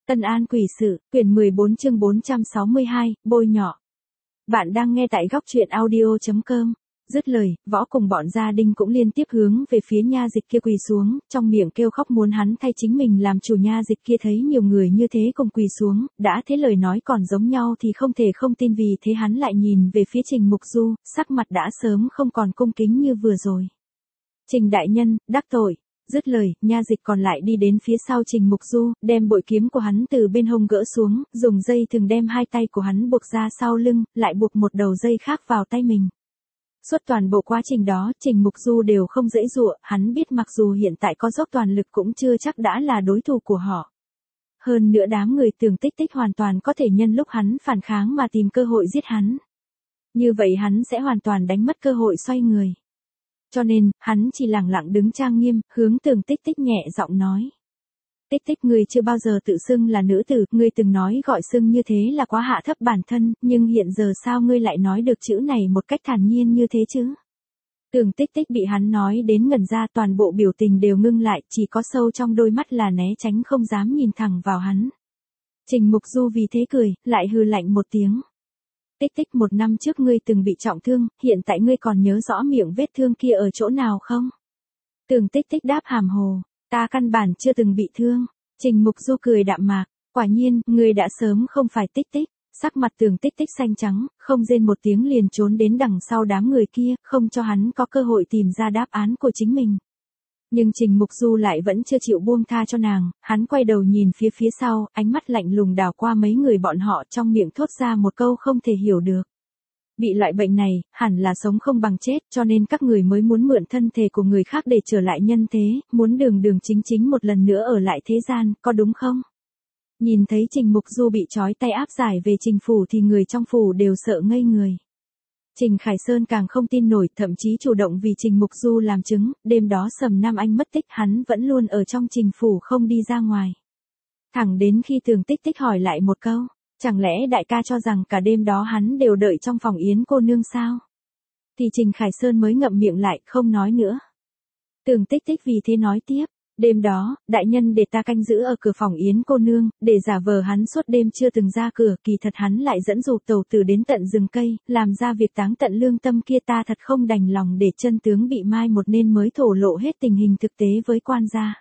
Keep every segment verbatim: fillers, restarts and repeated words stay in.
Tân An quỷ sự, quyển mười bốn chương bốn trăm sáu mươi hai, bôi nhọ. Bạn đang nghe tại góc truyện audio chấm com. Dứt lời, Võ cùng bọn gia đình cũng liên tiếp hướng về phía nha dịch kia quỳ xuống, trong miệng kêu khóc muốn hắn thay chính mình làm chủ. Nha dịch kia thấy nhiều người như thế cùng quỳ xuống, đã thế lời nói còn giống nhau thì không thể không tin, vì thế hắn lại nhìn về phía Trình Mục Du, sắc mặt đã sớm không còn cung kính như vừa rồi. Trình đại nhân, đắc tội. Dứt lời, nha dịch còn lại đi đến phía sau Trình Mục Du, đem bội kiếm của hắn từ bên hông gỡ xuống, dùng dây thừng đem hai tay của hắn buộc ra sau lưng, lại buộc một đầu dây khác vào tay mình. Suốt toàn bộ quá trình đó, Trình Mục Du đều không giãy giụa, hắn biết mặc dù hiện tại có dốc toàn lực cũng chưa chắc đã là đối thủ của họ. Hơn nữa đám người Tường Tích Tích hoàn toàn có thể nhân lúc hắn phản kháng mà tìm cơ hội giết hắn. Như vậy hắn sẽ hoàn toàn đánh mất cơ hội xoay người. Cho nên, hắn chỉ lặng lặng đứng trang nghiêm, hướng Tường Tích Tích nhẹ giọng nói. Tích Tích, ngươi chưa bao giờ tự xưng là nữ tử, ngươi từng nói gọi xưng như thế là quá hạ thấp bản thân, nhưng hiện giờ sao ngươi lại nói được chữ này một cách thản nhiên như thế chứ? Tường Tích Tích bị hắn nói đến ngẩn ra, toàn bộ biểu tình đều ngưng lại, chỉ có sâu trong đôi mắt là né tránh không dám nhìn thẳng vào hắn. Trình Mục Du vì thế cười, lại hừ lạnh một tiếng. Tích Tích, một năm trước ngươi từng bị trọng thương, hiện tại ngươi còn nhớ rõ miệng vết thương kia ở chỗ nào không? Tường Tích Tích đáp hàm hồ, ta căn bản chưa từng bị thương. Trình Mục Du cười đạm mạc, quả nhiên, ngươi đã sớm không phải Tích Tích. Sắc mặt Tường Tích Tích xanh trắng, không rên một tiếng liền trốn đến đằng sau đám người kia, không cho hắn có cơ hội tìm ra đáp án của chính mình. Nhưng Trình Mục Du lại vẫn chưa chịu buông tha cho nàng, hắn quay đầu nhìn phía phía sau, ánh mắt lạnh lùng đảo qua mấy người bọn họ, trong miệng thốt ra một câu không thể hiểu được. Bị loại bệnh này, hẳn là sống không bằng chết, cho nên các người mới muốn mượn thân thể của người khác để trở lại nhân thế, muốn đường đường chính chính một lần nữa ở lại thế gian, có đúng không? Nhìn thấy Trình Mục Du bị trói tay áp giải về Trình phủ thì người trong phủ đều sợ ngây người. Trình Khải Sơn càng không tin nổi, thậm chí chủ động vì Trình Mục Du làm chứng, đêm đó Sầm Nam Anh mất tích, hắn vẫn luôn ở trong Trình phủ không đi ra ngoài. Thẳng đến khi Tường Tích Tích hỏi lại một câu, chẳng lẽ đại ca cho rằng cả đêm đó hắn đều đợi trong phòng Yến cô nương sao? Thì Trình Khải Sơn mới ngậm miệng lại, không nói nữa. Tường Tích Tích vì thế nói tiếp. Đêm đó, đại nhân để ta canh giữ ở cửa phòng Yến cô nương, để giả vờ hắn suốt đêm chưa từng ra cửa, kỳ thật hắn lại dẫn dụ tàu tử đến tận rừng cây, làm ra việc táng tận lương tâm kia, ta thật không đành lòng để chân tướng bị mai một nên mới thổ lộ hết tình hình thực tế với quan gia.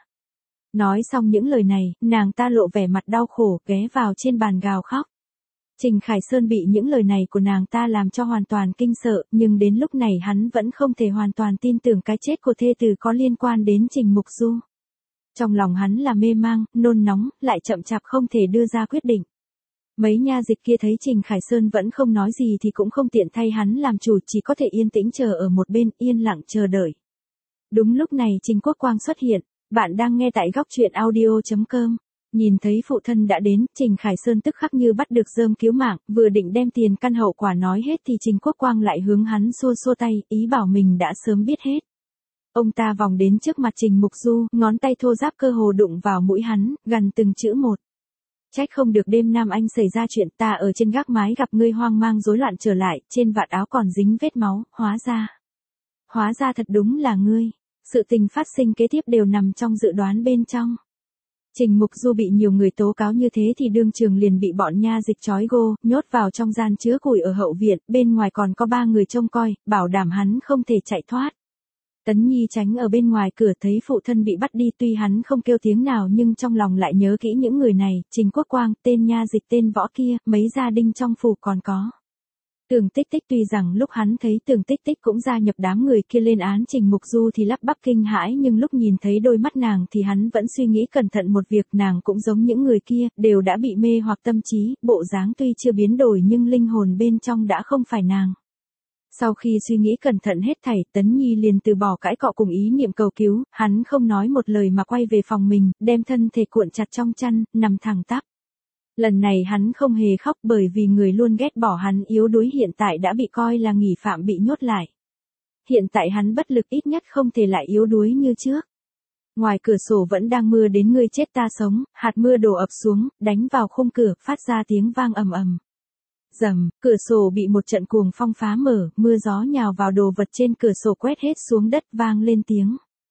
Nói xong những lời này, nàng ta lộ vẻ mặt đau khổ, ghé vào trên bàn gào khóc. Trình Khải Sơn bị những lời này của nàng ta làm cho hoàn toàn kinh sợ, nhưng đến lúc này hắn vẫn không thể hoàn toàn tin tưởng cái chết của thê tử có liên quan đến Trình Mục Du. Trong lòng hắn là mê mang, nôn nóng, lại chậm chạp không thể đưa ra quyết định. Mấy nha dịch kia thấy Trình Khải Sơn vẫn không nói gì thì cũng không tiện thay hắn làm chủ, chỉ có thể yên tĩnh chờ ở một bên, yên lặng chờ đợi. Đúng lúc này Trình Quốc Quang xuất hiện, bạn đang nghe tại góc truyện audio chấm com. Nhìn thấy phụ thân đã đến, Trình Khải Sơn tức khắc như bắt được rơm cứu mạng, vừa định đem tiền căn hậu quả nói hết thì Trình Quốc Quang lại hướng hắn xua xua tay, ý bảo mình đã sớm biết hết. Ông ta vòng đến trước mặt Trình Mục Du, ngón tay thô ráp cơ hồ đụng vào mũi hắn, gằn từng chữ một. Trách không được đêm Nam Anh xảy ra chuyện, ta ở trên gác mái gặp ngươi hoang mang rối loạn trở lại, trên vạt áo còn dính vết máu, hóa ra. Hóa ra thật đúng là ngươi. Sự tình phát sinh kế tiếp đều nằm trong dự đoán bên trong. Trình Mục Du bị nhiều người tố cáo như thế thì đương trường liền bị bọn nha dịch trói gô, nhốt vào trong gian chứa củi ở hậu viện, bên ngoài còn có ba người trông coi, bảo đảm hắn không thể chạy thoát. Tấn Nhi tránh ở bên ngoài cửa thấy phụ thân bị bắt đi, tuy hắn không kêu tiếng nào nhưng trong lòng lại nhớ kỹ những người này, Trình Quốc Quang, tên nha dịch tên Võ kia, mấy gia đình trong phủ còn có. Tường Tích Tích tuy rằng lúc hắn thấy Tường Tích Tích cũng gia nhập đám người kia lên án Trình Mục Du thì lắp bắp kinh hãi, nhưng lúc nhìn thấy đôi mắt nàng thì hắn vẫn suy nghĩ cẩn thận một việc, nàng cũng giống những người kia, đều đã bị mê hoặc tâm trí, bộ dáng tuy chưa biến đổi nhưng linh hồn bên trong đã không phải nàng. Sau khi suy nghĩ cẩn thận hết thảy, Tấn Nhi liền từ bỏ cãi cọ cùng ý niệm cầu cứu, hắn không nói một lời mà quay về phòng mình, đem thân thể cuộn chặt trong chăn, nằm thẳng tắp. Lần này hắn không hề khóc bởi vì người luôn ghét bỏ hắn yếu đuối hiện tại đã bị coi là nghi phạm bị nhốt lại. Hiện tại hắn bất lực, ít nhất không thể lại yếu đuối như trước. Ngoài cửa sổ vẫn đang mưa đến ngươi chết ta sống, hạt mưa đổ ập xuống, đánh vào khung cửa, phát ra tiếng vang ầm ầm. Rầm, cửa sổ bị một trận cuồng phong phá mở, mưa gió nhào vào đồ vật trên cửa sổ quét hết xuống đất, vang lên tiếng.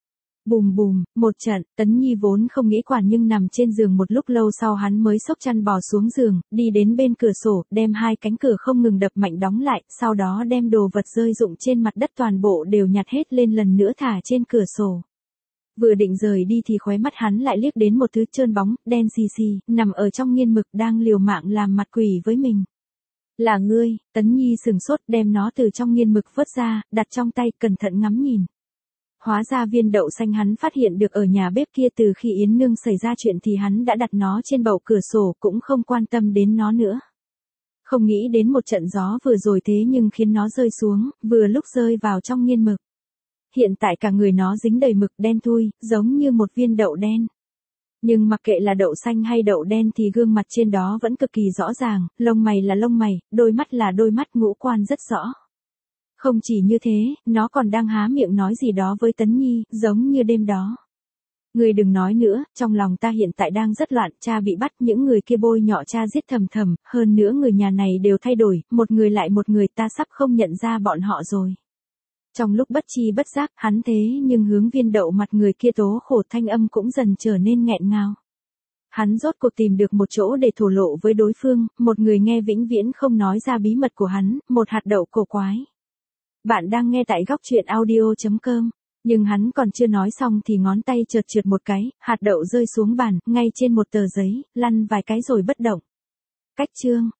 Bùm bùm, một trận, Tấn Nhi vốn không nghĩ quản nhưng nằm trên giường một lúc lâu sau hắn mới xốc chăn bò xuống giường, đi đến bên cửa sổ, đem hai cánh cửa không ngừng đập mạnh đóng lại, sau đó đem đồ vật rơi rụng trên mặt đất toàn bộ đều nhặt hết lên lần nữa thả trên cửa sổ. Vừa định rời đi thì khóe mắt hắn lại liếc đến một thứ trơn bóng, đen xì xì, nằm ở trong nghiên mực đang liều mạng làm mặt quỷ với mình. Là ngươi, Tấn Nhi sừng sốt đem nó từ trong nghiên mực vớt ra, đặt trong tay, cẩn thận ngắm nhìn. Hóa ra viên đậu xanh hắn phát hiện được ở nhà bếp kia từ khi Yến Nương xảy ra chuyện thì hắn đã đặt nó trên bậu cửa sổ cũng không quan tâm đến nó nữa. Không nghĩ đến một trận gió vừa rồi thế nhưng khiến nó rơi xuống, vừa lúc rơi vào trong nghiên mực. Hiện tại cả người nó dính đầy mực đen thui, giống như một viên đậu đen. Nhưng mặc kệ là đậu xanh hay đậu đen thì gương mặt trên đó vẫn cực kỳ rõ ràng, lông mày là lông mày, đôi mắt là đôi mắt, ngũ quan rất rõ. Không chỉ như thế, nó còn đang há miệng nói gì đó với Tấn Nhi, giống như đêm đó. Ngươi đừng nói nữa, trong lòng ta hiện tại đang rất loạn, cha bị bắt, những người kia bôi nhọ cha giết thầm thầm, hơn nữa người nhà này đều thay đổi, một người lại một người, ta sắp không nhận ra bọn họ rồi. Trong lúc bất chi bất giác, hắn thế nhưng hướng viên đậu mặt người kia tố khổ, thanh âm cũng dần trở nên nghẹn ngào. Hắn rốt cuộc tìm được một chỗ để thổ lộ với đối phương, một người nghe vĩnh viễn không nói ra bí mật của hắn, một hạt đậu cổ quái. Bạn đang nghe tại góc truyện audio chấm com. Nhưng hắn còn chưa nói xong thì ngón tay trượt trượt một cái, hạt đậu rơi xuống bàn, ngay trên một tờ giấy, lăn vài cái rồi bất động. Cách chương.